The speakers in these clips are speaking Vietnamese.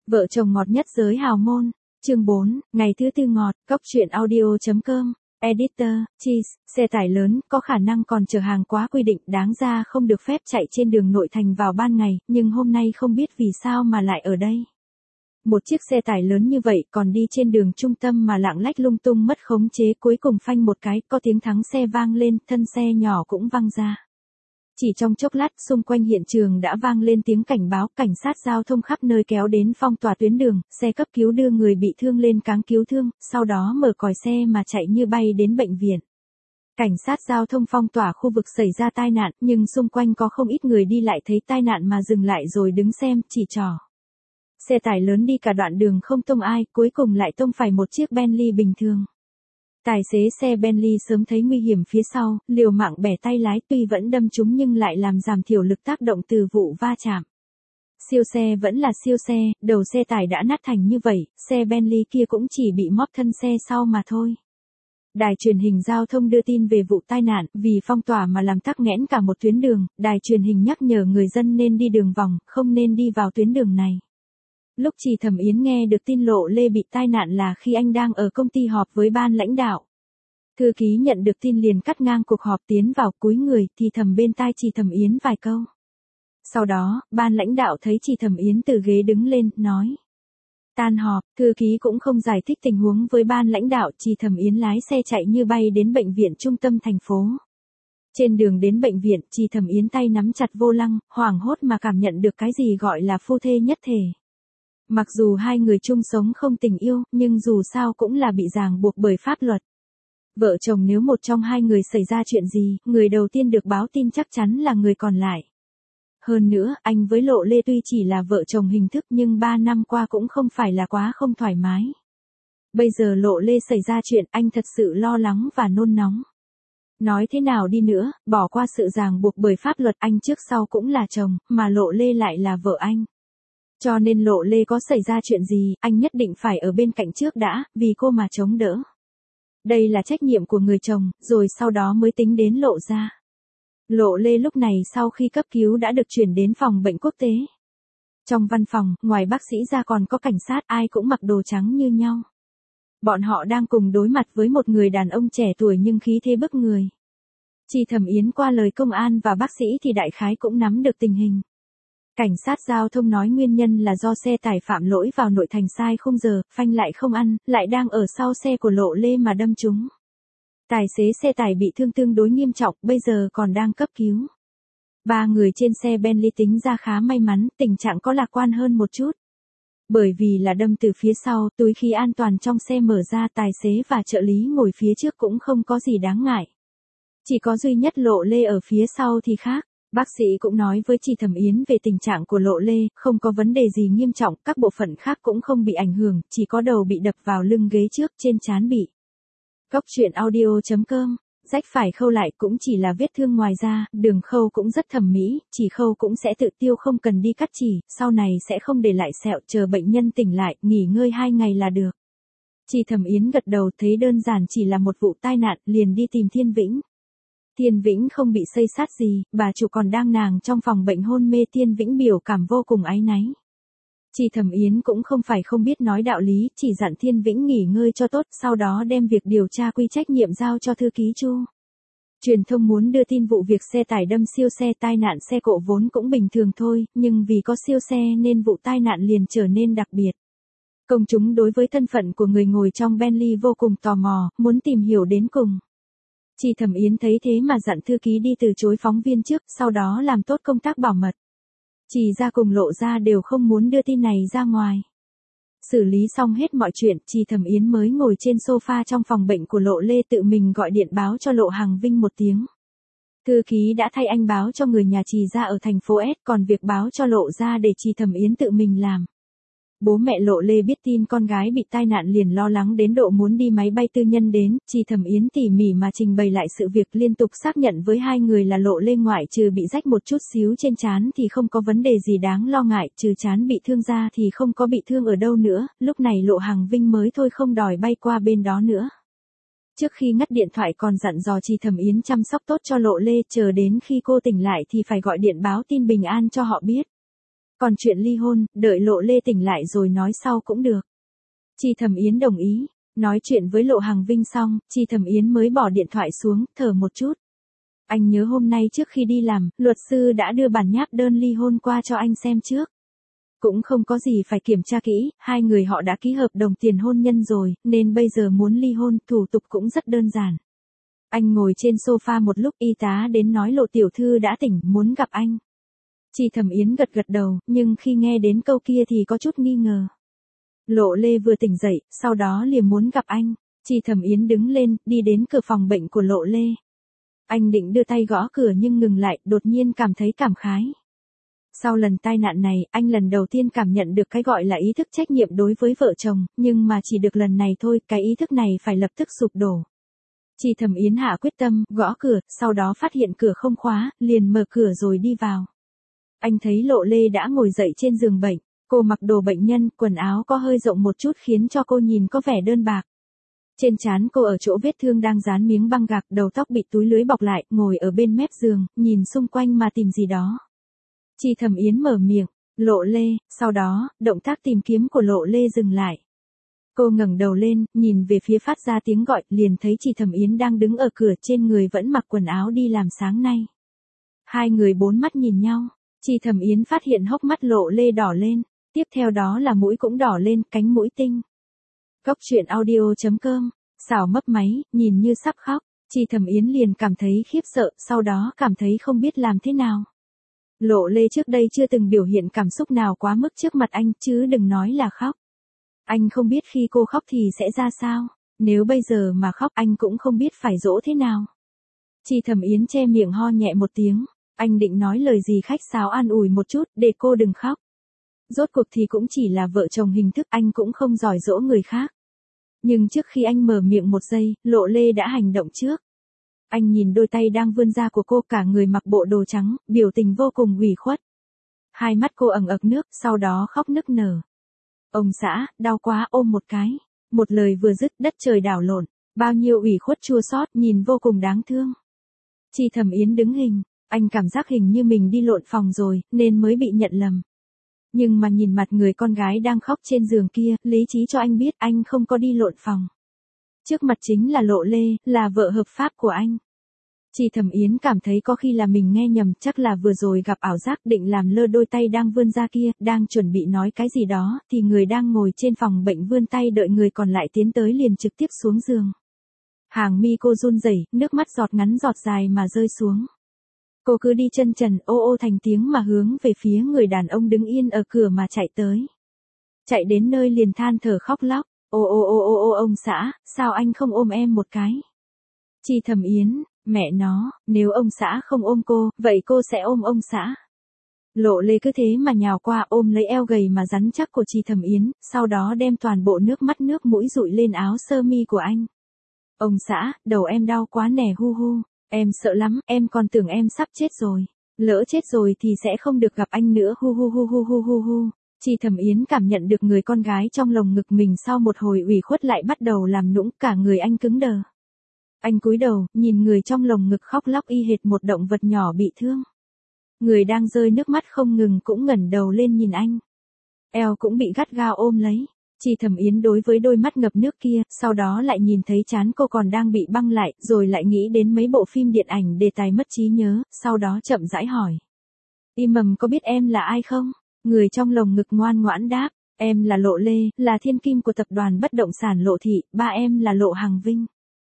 Vợ chồng ngọt nhất giới hào môn, chương 4, ngày thứ tư ngọt, góc truyện audio.com, editor, cheese, xe tải lớn, có khả năng còn chở hàng quá quy định, đáng ra không được phép chạy trên đường nội thành vào ban ngày, nhưng hôm nay không biết vì sao mà lại ở đây. Một chiếc xe tải lớn như vậy còn đi trên đường trung tâm mà lạng lách lung tung mất khống chế, cuối cùng phanh một cái, có tiếng thắng xe vang lên, thân xe nhỏ cũng văng ra. Chỉ trong chốc lát, xung quanh hiện trường đã vang lên tiếng cảnh báo, cảnh sát giao thông khắp nơi kéo đến phong tỏa tuyến đường, xe cấp cứu đưa người bị thương lên cáng cứu thương, sau đó mở còi xe mà chạy như bay đến bệnh viện. Cảnh sát giao thông phong tỏa khu vực xảy ra tai nạn, nhưng xung quanh có không ít người đi lại thấy tai nạn mà dừng lại rồi đứng xem, chỉ trỏ. Xe tải lớn đi cả đoạn đường không tông ai, cuối cùng lại tông phải một chiếc Bentley bình thường. Tài xế xe Bentley sớm thấy nguy hiểm phía sau, liều mạng bẻ tay lái, tuy vẫn đâm trúng nhưng lại làm giảm thiểu lực tác động từ vụ va chạm. Siêu xe vẫn là siêu xe, đầu xe tải đã nát thành như vậy, xe Bentley kia cũng chỉ bị móp thân xe sau mà thôi. Đài truyền hình giao thông đưa tin về vụ tai nạn, vì phong tỏa mà làm tắc nghẽn cả một tuyến đường, đài truyền hình nhắc nhở người dân nên đi đường vòng, không nên đi vào tuyến đường này. Lúc chị Thẩm Yến nghe được tin Lộ Lê bị tai nạn là khi anh đang ở công ty họp với ban lãnh đạo. Thư ký nhận được tin liền cắt ngang cuộc họp tiến vào, cúi người thì thầm bên tai chị Thẩm Yến vài câu. Sau đó, ban lãnh đạo thấy chị Thẩm Yến từ ghế đứng lên, nói. Tan họp, thư ký cũng không giải thích tình huống với ban lãnh đạo, chị Thẩm Yến lái xe chạy như bay đến bệnh viện trung tâm thành phố. Trên đường đến bệnh viện, chị Thẩm Yến tay nắm chặt vô lăng, hoảng hốt mà cảm nhận được cái gì gọi là phu thê nhất thể. Mặc dù hai người chung sống không tình yêu, nhưng dù sao cũng là bị ràng buộc bởi pháp luật. Vợ chồng nếu một trong hai người xảy ra chuyện gì, người đầu tiên được báo tin chắc chắn là người còn lại. Hơn nữa, anh với Lộ Lê tuy chỉ là vợ chồng hình thức nhưng 3 năm qua cũng không phải là quá không thoải mái. Bây giờ Lộ Lê xảy ra chuyện, anh thật sự lo lắng và nôn nóng. Nói thế nào đi nữa, bỏ qua sự ràng buộc bởi pháp luật, anh trước sau cũng là chồng, mà Lộ Lê lại là vợ anh. Cho nên Lộ Lê có xảy ra chuyện gì, anh nhất định phải ở bên cạnh trước đã, vì cô mà chống đỡ. Đây là trách nhiệm của người chồng, rồi sau đó mới tính đến Lộ gia. Lộ Lê lúc này sau khi cấp cứu đã được chuyển đến phòng bệnh quốc tế. Trong văn phòng, ngoài bác sĩ ra còn có cảnh sát, ai cũng mặc đồ trắng như nhau. Bọn họ đang cùng đối mặt với một người đàn ông trẻ tuổi nhưng khí thế bức người. Chị Thẩm Yến qua lời công an và bác sĩ thì đại khái cũng nắm được tình hình. Cảnh sát giao thông nói nguyên nhân là do xe tải phạm lỗi vào nội thành sai khung giờ, phanh lại không ăn, lại đang ở sau xe của Lộ Lê mà đâm trúng. Tài xế xe tải bị thương tương đối nghiêm trọng, bây giờ còn đang cấp cứu. 3 người trên xe Bentley tính ra khá may mắn, tình trạng có lạc quan hơn một chút. Bởi vì là đâm từ phía sau, túi khí an toàn trong xe mở ra, tài xế và trợ lý ngồi phía trước cũng không có gì đáng ngại. Chỉ có duy nhất Lộ Lê ở phía sau thì khác. Bác sĩ cũng nói với chị Thẩm Yến về tình trạng của Lộ Lê, không có vấn đề gì nghiêm trọng, các bộ phận khác cũng không bị ảnh hưởng, chỉ có đầu bị đập vào lưng ghế trước, trên trán bị. Góc truyện audio.com, rách phải khâu lại cũng chỉ là vết thương ngoài da, đường khâu cũng rất thẩm mỹ, chỉ khâu cũng sẽ tự tiêu không cần đi cắt chỉ, sau này sẽ không để lại sẹo, chờ bệnh nhân tỉnh lại, nghỉ ngơi 2 ngày là được. Chị Thẩm Yến gật đầu, thấy đơn giản chỉ là một vụ tai nạn, liền đi tìm Thiên Vĩnh. Thiên Vĩnh không bị xây xát gì, bà chủ còn đang nàng trong phòng bệnh hôn mê, Thiên Vĩnh biểu cảm vô cùng áy náy. Chị Thẩm Yến cũng không phải không biết nói đạo lý, chỉ dặn Thiên Vĩnh nghỉ ngơi cho tốt, sau đó đem việc điều tra quy trách nhiệm giao cho thư ký Chu. Truyền thông muốn đưa tin vụ việc xe tải đâm siêu xe, tai nạn xe cộ vốn cũng bình thường thôi, nhưng vì có siêu xe nên vụ tai nạn liền trở nên đặc biệt. Công chúng đối với thân phận của người ngồi trong Bentley vô cùng tò mò, muốn tìm hiểu đến cùng. Chị Thẩm Yến thấy thế mà dặn thư ký đi từ chối phóng viên trước, sau đó làm tốt công tác bảo mật. Chị ra cùng Lộ ra đều không muốn đưa tin này ra ngoài. Xử lý xong hết mọi chuyện, chị Thẩm Yến mới ngồi trên sofa trong phòng bệnh của Lộ Lê tự mình gọi điện báo cho Lộ Hằng Vinh một tiếng. Thư ký đã thay anh báo cho người nhà chị ra ở thành phố S, còn việc báo cho Lộ ra để chị Thẩm Yến tự mình làm. Bố mẹ Lộ Lê biết tin con gái bị tai nạn liền lo lắng đến độ muốn đi máy bay tư nhân đến, chị Thẩm Yến tỉ mỉ mà trình bày lại sự việc, liên tục xác nhận với hai người là Lộ Lê ngoại trừ bị rách một chút xíu trên trán thì không có vấn đề gì đáng lo ngại, trừ trán bị thương ra thì không có bị thương ở đâu nữa, lúc này Lộ Hằng Vinh mới thôi không đòi bay qua bên đó nữa. Trước khi ngắt điện thoại còn dặn dò chị Thẩm Yến chăm sóc tốt cho Lộ Lê, chờ đến khi cô tỉnh lại thì phải gọi điện báo tin bình an cho họ biết. Còn chuyện ly hôn, đợi Lộ Lê tỉnh lại rồi nói sau cũng được. Chi Thẩm Yến đồng ý. Nói chuyện với Lộ Hằng Vinh xong, Chi Thẩm Yến mới bỏ điện thoại xuống, thở một chút. Anh nhớ hôm nay trước khi đi làm, luật sư đã đưa bản nháp đơn ly hôn qua cho anh xem trước. Cũng không có gì phải kiểm tra kỹ, hai người họ đã ký hợp đồng tiền hôn nhân rồi, nên bây giờ muốn ly hôn, thủ tục cũng rất đơn giản. Anh ngồi trên sofa một lúc, y tá đến nói Lộ tiểu thư đã tỉnh, muốn gặp anh. Chi Thẩm Yến gật gật đầu, nhưng khi nghe đến câu kia thì có chút nghi ngờ. Lộ Lê vừa tỉnh dậy, sau đó liền muốn gặp anh. Chi Thẩm Yến đứng lên, đi đến cửa phòng bệnh của Lộ Lê. Anh định đưa tay gõ cửa nhưng ngừng lại, đột nhiên cảm thấy cảm khái. Sau lần tai nạn này, anh lần đầu tiên cảm nhận được cái gọi là ý thức trách nhiệm đối với vợ chồng, nhưng mà chỉ được lần này thôi, cái ý thức này phải lập tức sụp đổ. Chi Thẩm Yến hạ quyết tâm, gõ cửa, sau đó phát hiện cửa không khóa, liền mở cửa rồi đi vào. Anh thấy Lộ Lê đã ngồi dậy trên giường bệnh, cô mặc đồ bệnh nhân, quần áo có hơi rộng một chút khiến cho cô nhìn có vẻ đơn bạc. Trên trán cô ở chỗ vết thương đang dán miếng băng gạc, đầu tóc bị túi lưới bọc lại, ngồi ở bên mép giường, nhìn xung quanh mà tìm gì đó. Chi Thẩm Yến mở miệng, Lộ Lê, sau đó, động tác tìm kiếm của Lộ Lê dừng lại. Cô ngẩng đầu lên, nhìn về phía phát ra tiếng gọi, liền thấy Chi Thẩm Yến đang đứng ở cửa, trên người vẫn mặc quần áo đi làm sáng nay. Hai người bốn mắt nhìn nhau, Chi Thẩm Yến phát hiện hốc mắt Lộ Lê đỏ lên, tiếp theo đó là mũi cũng đỏ lên, cánh mũi tinh. Cốc truyện audio.com, xảo mấp máy, nhìn như sắp khóc, Chi Thẩm Yến liền cảm thấy khiếp sợ, sau đó cảm thấy không biết làm thế nào. Lộ Lê trước đây chưa từng biểu hiện cảm xúc nào quá mức trước mặt anh, chứ đừng nói là khóc. Anh không biết khi cô khóc thì sẽ ra sao, nếu bây giờ mà khóc anh cũng không biết phải dỗ thế nào. Chi Thẩm Yến che miệng ho nhẹ một tiếng, anh định nói lời gì khách sáo an ủi một chút, để cô đừng khóc. Rốt cuộc thì cũng chỉ là vợ chồng hình thức, anh cũng không giỏi dỗ người khác. Nhưng trước khi anh mở miệng một giây, Lộ Lê đã hành động trước. Anh nhìn đôi tay đang vươn ra của cô, cả người mặc bộ đồ trắng, biểu tình vô cùng ủy khuất. Hai mắt cô ẩn ực nước, sau đó khóc nức nở. Ông xã, đau quá, ôm một cái. Một lời vừa dứt, đất trời đảo lộn, bao nhiêu ủy khuất chua xót, nhìn vô cùng đáng thương. Chi Thẩm Yến đứng hình, anh cảm giác hình như mình đi lộn phòng rồi, nên mới bị nhận lầm. Nhưng mà nhìn mặt người con gái đang khóc trên giường kia, lý trí cho anh biết anh không có đi lộn phòng. Trước mặt chính là Lộ Lê, là vợ hợp pháp của anh. Chi Thẩm Yến cảm thấy có khi là mình nghe nhầm, chắc là vừa rồi gặp ảo giác, định làm lơ đôi tay đang vươn ra kia, đang chuẩn bị nói cái gì đó, thì người đang ngồi trên phòng bệnh vươn tay đợi người còn lại tiến tới liền trực tiếp xuống giường. Hàng mi cô run rẩy, nước mắt giọt ngắn giọt dài mà rơi xuống. Cô cứ đi chân trần, ô ô thành tiếng mà hướng về phía người đàn ông đứng yên ở cửa mà chạy tới. Chạy đến nơi liền than thở khóc lóc, ô ô ô ô ô ông xã, sao anh không ôm em một cái? Chi Thẩm Yến, mẹ nó, nếu ông xã không ôm cô, vậy cô sẽ ôm ông xã. Lộ Lê cứ thế mà nhào qua ôm lấy eo gầy mà rắn chắc của Chi Thẩm Yến, sau đó đem toàn bộ nước mắt nước mũi dụi lên áo sơ mi của anh. Ông xã, đầu em đau quá nè hu hu, em sợ lắm, em còn tưởng em sắp chết rồi. Lỡ chết rồi thì sẽ không được gặp anh nữa hu hu hu hu hu hu hu. Chi Thẩm Yến cảm nhận được người con gái trong lồng ngực mình sau một hồi ủy khuất lại bắt đầu làm nũng, cả người anh cứng đờ. Anh cúi đầu, nhìn người trong lồng ngực khóc lóc y hệt một động vật nhỏ bị thương. Người đang rơi nước mắt không ngừng cũng ngẩng đầu lên nhìn anh. Eo cũng bị gắt gao ôm lấy. Chi Thẩm Yến đối với đôi mắt ngập nước kia, sau đó lại nhìn thấy trán cô còn đang bị băng lại, rồi lại nghĩ đến mấy bộ phim điện ảnh đề tài mất trí nhớ, sau đó chậm rãi hỏi. Y Mầm có biết em là ai không? Người trong lồng ngực ngoan ngoãn đáp, em là Lộ Lê, là thiên kim của tập đoàn bất động sản Lộ Thị, ba em là Lộ Hằng Vinh.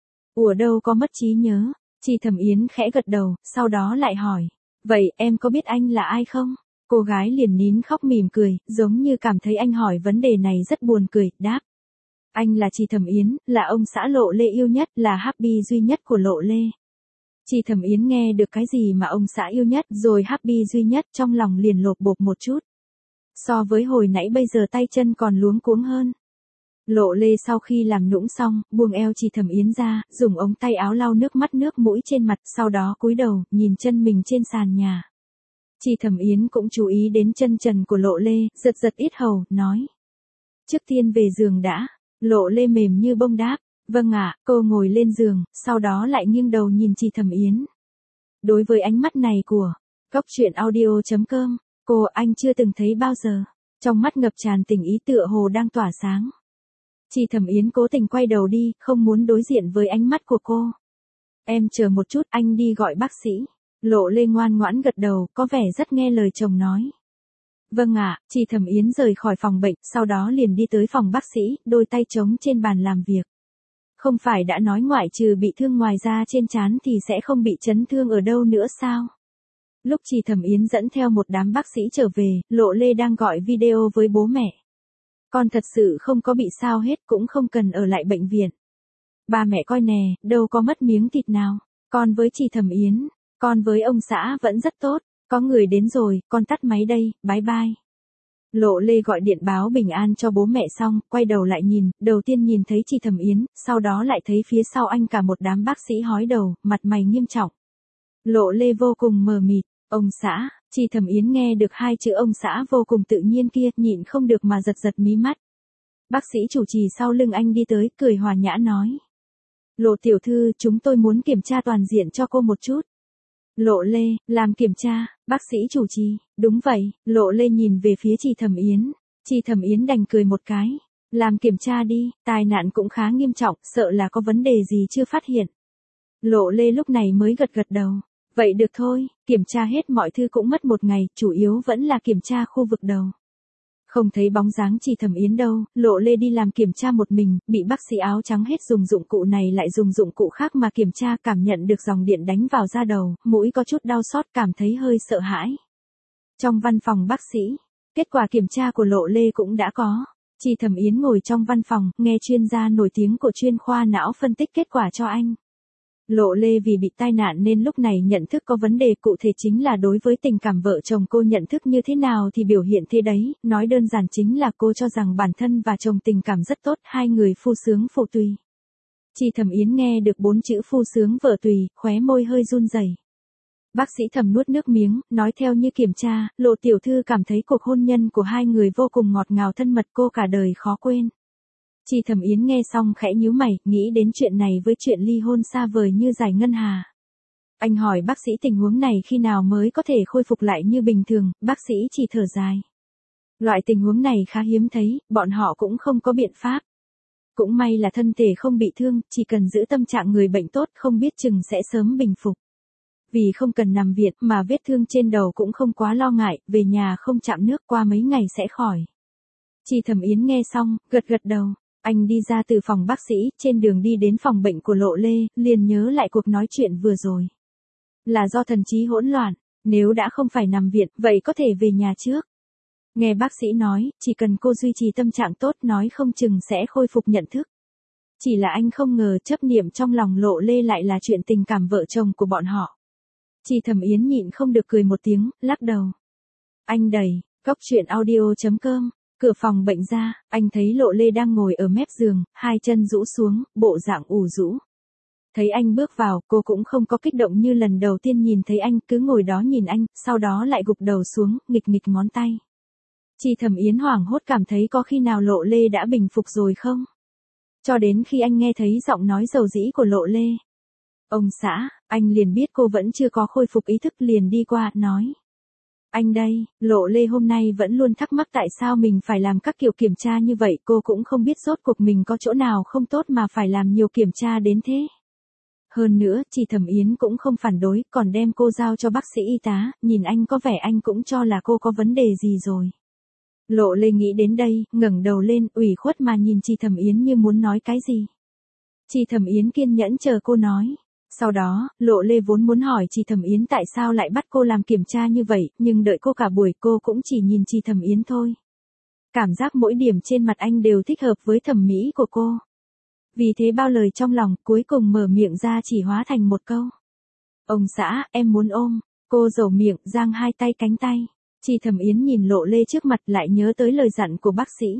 Ủa đâu có mất trí nhớ, Chi Thẩm Yến khẽ gật đầu, sau đó lại hỏi, vậy em có biết anh là ai không? Cô gái liền nín khóc mỉm cười, giống như cảm thấy anh hỏi vấn đề này rất buồn cười, đáp. Anh là Chi Thẩm Yến, là ông xã Lộ Lê yêu nhất, là happy duy nhất của Lộ Lê. Chi Thẩm Yến nghe được cái gì mà ông xã yêu nhất rồi happy duy nhất, trong lòng liền lột bột một chút. So với hồi nãy bây giờ tay chân còn luống cuống hơn. Lộ Lê sau khi làm nũng xong, buông eo Chi Thẩm Yến ra, dùng ống tay áo lau nước mắt nước mũi trên mặt, sau đó cúi đầu, nhìn chân mình trên sàn nhà. Chi Thẩm Yến cũng chú ý đến chân trần của Lộ Lê, giật giật yết hầu, nói. Trước tiên về giường đã. Lộ Lê mềm như bông đáp. Vâng ạ, cô ngồi lên giường, sau đó lại nghiêng đầu nhìn Chi Thẩm Yến. Đối với ánh mắt này của Cốc truyện audio.com, Anh chưa từng thấy bao giờ. Trong mắt ngập tràn tình ý tựa hồ đang tỏa sáng. Chi Thẩm Yến cố tình quay đầu đi, không muốn đối diện với ánh mắt của cô. Em chờ một chút, anh đi gọi bác sĩ. Lộ Lê ngoan ngoãn gật đầu, có vẻ rất nghe lời chồng nói. Vâng ạ, Chi Thẩm Yến rời khỏi phòng bệnh, sau đó liền đi tới phòng bác sĩ, đôi tay trống trên bàn làm việc. Không phải đã nói ngoại trừ bị thương ngoài da trên trán thì sẽ không bị chấn thương ở đâu nữa sao? Lúc Chi Thẩm Yến dẫn theo một đám bác sĩ trở về, Lộ Lê đang gọi video với bố mẹ. Con thật sự không có bị sao hết, cũng không cần ở lại bệnh viện. Ba mẹ coi nè, đâu có mất miếng thịt nào. Con với Chi Thẩm Yến, con với ông xã vẫn rất tốt. Có người đến rồi, con tắt máy đây, bye bye. Lộ Lê gọi điện báo bình an cho bố mẹ xong, quay đầu lại nhìn, đầu tiên nhìn thấy Chi Thẩm Yến, sau đó lại thấy phía sau anh cả một đám bác sĩ hói đầu, mặt mày nghiêm trọng. Lộ Lê vô cùng mờ mịt, ông xã. Chi Thẩm Yến nghe được hai chữ ông xã vô cùng tự nhiên kia, nhịn không được mà giật giật mí mắt. Bác sĩ chủ trì sau lưng anh đi tới, cười hòa nhã nói. Lộ tiểu thư, chúng tôi muốn kiểm tra toàn diện cho cô một chút. Lộ Lê, làm kiểm tra, bác sĩ chủ trì, đúng vậy. Lộ Lê nhìn về phía Chi Thẩm Yến. Chi Thẩm Yến đành cười một cái. Làm kiểm tra đi, tai nạn cũng khá nghiêm trọng, sợ là có vấn đề gì chưa phát hiện. Lộ Lê lúc này mới gật gật đầu. Vậy được thôi, kiểm tra hết mọi thứ cũng mất một ngày, chủ yếu vẫn là kiểm tra khu vực đầu. Không thấy bóng dáng Chi Thẩm Yến đâu, Lộ Lê đi làm kiểm tra một mình, bị bác sĩ áo trắng hết dùng dụng cụ này lại dùng dụng cụ khác mà kiểm tra, cảm nhận được dòng điện đánh vào da đầu, mũi có chút đau xót, cảm thấy hơi sợ hãi. Trong văn phòng bác sĩ, kết quả kiểm tra của Lộ Lê cũng đã có. Chi Thẩm Yến ngồi trong văn phòng, nghe chuyên gia nổi tiếng của chuyên khoa não phân tích kết quả cho anh. Lộ Lê vì bị tai nạn nên lúc này nhận thức có vấn đề, cụ thể chính là đối với tình cảm vợ chồng cô nhận thức như thế nào thì biểu hiện thế đấy, nói đơn giản chính là cô cho rằng bản thân và chồng tình cảm rất tốt, hai người phu sướng phụ tùy. Chi Thẩm Yến nghe được 4 chữ phu sướng vợ tùy, khóe môi hơi run rẩy. Bác sĩ thầm nuốt nước miếng, nói theo như kiểm tra, Lộ tiểu thư cảm thấy cuộc hôn nhân của hai người vô cùng ngọt ngào thân mật, cô cả đời khó quên. Chi Thẩm Yến nghe xong khẽ nhíu mày, nghĩ đến chuyện này với chuyện ly hôn xa vời như giải ngân hà. Anh hỏi bác sĩ tình huống này khi nào mới có thể khôi phục lại như bình thường, bác sĩ chỉ thở dài. Loại tình huống này khá hiếm thấy, bọn họ cũng không có biện pháp. Cũng may là thân thể không bị thương, chỉ cần giữ tâm trạng người bệnh tốt không biết chừng sẽ sớm bình phục. Vì không cần nằm viện mà vết thương trên đầu cũng không quá lo ngại, về nhà không chạm nước qua mấy ngày sẽ khỏi. Chi Thẩm Yến nghe xong, gật gật đầu. Anh đi ra từ phòng bác sĩ, trên đường đi đến phòng bệnh của Lộ Lê, liền nhớ lại cuộc nói chuyện vừa rồi. Là do thần trí hỗn loạn, nếu đã không phải nằm viện, vậy có thể về nhà trước. Nghe bác sĩ nói, chỉ cần cô duy trì tâm trạng tốt nói không chừng sẽ khôi phục nhận thức. Chỉ là anh không ngờ chấp niệm trong lòng Lộ Lê lại là chuyện tình cảm vợ chồng của bọn họ. Chi Thẩm Yến nhịn không được cười một tiếng, lắc đầu. Anh đẩy, coctruyện.audio.com. Cửa phòng bệnh ra, anh thấy Lộ Lê đang ngồi ở mép giường, hai chân rũ xuống, bộ dạng ủ rũ. Thấy anh bước vào, cô cũng không có kích động như lần đầu tiên nhìn thấy anh, cứ ngồi đó nhìn anh, sau đó lại gục đầu xuống, nghịch nghịch ngón tay. Chi Thẩm Yến hoảng hốt cảm thấy có khi nào Lộ Lê đã bình phục rồi không? Cho đến khi anh nghe thấy giọng nói dầu dĩ của Lộ Lê. Ông xã, anh liền biết cô vẫn chưa có khôi phục ý thức, liền đi qua, nói. Anh đây, Lộ Lê hôm nay vẫn luôn thắc mắc tại sao mình phải làm các kiểu kiểm tra như vậy, cô cũng không biết rốt cuộc mình có chỗ nào không tốt mà phải làm nhiều kiểm tra đến thế. Hơn nữa, Chi Thẩm Yến cũng không phản đối, còn đem cô giao cho bác sĩ y tá, nhìn anh có vẻ anh cũng cho là cô có vấn đề gì rồi. Lộ Lê nghĩ đến đây, ngẩng đầu lên, ủy khuất mà nhìn Chi Thẩm Yến như muốn nói cái gì. Chi Thẩm Yến kiên nhẫn chờ cô nói. Sau đó, Lộ Lê vốn muốn hỏi Chi Thẩm Yến tại sao lại bắt cô làm kiểm tra như vậy, nhưng đợi cô cả buổi cô cũng chỉ nhìn Chi Thẩm Yến thôi. Cảm giác mỗi điểm trên mặt anh đều thích hợp với thẩm mỹ của cô. Vì thế bao lời trong lòng cuối cùng mở miệng ra chỉ hóa thành một câu. Ông xã, em muốn ôm. Cô dầu miệng, giang hai tay cánh tay. Chi Thẩm Yến nhìn Lộ Lê trước mặt lại nhớ tới lời dặn của bác sĩ.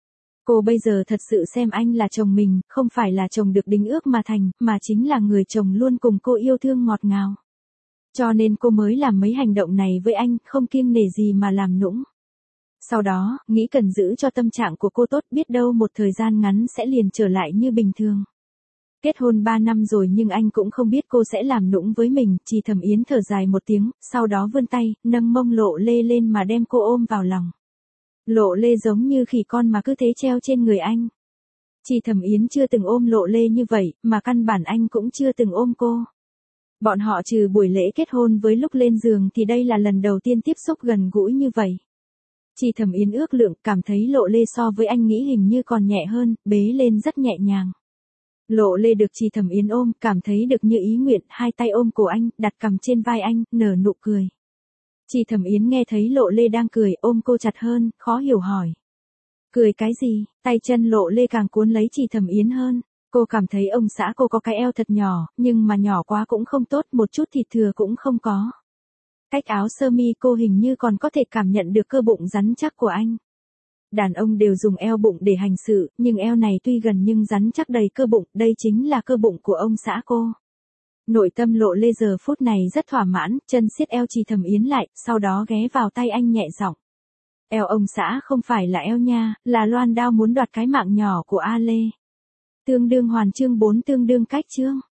Cô bây giờ thật sự xem anh là chồng mình, không phải là chồng được đính ước mà thành, mà chính là người chồng luôn cùng cô yêu thương ngọt ngào. Cho nên cô mới làm mấy hành động này với anh, không kiêng nể gì mà làm nũng. Sau đó, nghĩ cần giữ cho tâm trạng của cô tốt, biết đâu một thời gian ngắn sẽ liền trở lại như bình thường. Kết hôn 3 năm rồi nhưng anh cũng không biết cô sẽ làm nũng với mình, Trì Thẩm Yến thở dài một tiếng, sau đó vươn tay, nâng mông Lộ Lê lên mà đem cô ôm vào lòng. Lộ Lê giống như khỉ con mà cứ thế treo trên người anh. Trì Thẩm Yến chưa từng ôm Lộ Lê như vậy, mà căn bản anh cũng chưa từng ôm cô. Bọn họ trừ buổi lễ kết hôn với lúc lên giường thì đây là lần đầu tiên tiếp xúc gần gũi như vậy. Trì Thẩm Yến ước lượng, cảm thấy Lộ Lê so với anh nghĩ hình như còn nhẹ hơn, bế lên rất nhẹ nhàng. Lộ Lê được Trì Thẩm Yến ôm, cảm thấy được như ý nguyện, hai tay ôm cổ anh, đặt cằm trên vai anh, nở nụ cười. Trì Thẩm Yến nghe thấy Lộ Lê đang cười, ôm cô chặt hơn, khó hiểu hỏi. Cười cái gì? Tay chân Lộ Lê càng cuốn lấy Trì Thẩm Yến hơn. Cô cảm thấy ông xã cô có cái eo thật nhỏ, nhưng mà nhỏ quá cũng không tốt, một chút thịt thừa cũng không có. Cách áo sơ mi cô hình như còn có thể cảm nhận được cơ bụng rắn chắc của anh. Đàn ông đều dùng eo bụng để hành sự, nhưng eo này tuy gần nhưng rắn chắc đầy cơ bụng, đây chính là cơ bụng của ông xã cô. Nội tâm Lộ Lê giờ phút này rất thỏa mãn, chân siết eo Trì Thẩm Yến lại, sau đó ghé vào tay anh nhẹ giọng. Eo ông xã không phải là eo nha, là loan đao muốn đoạt cái mạng nhỏ của A Lê. Tương đương hoàn chương 4 tương đương cách chương.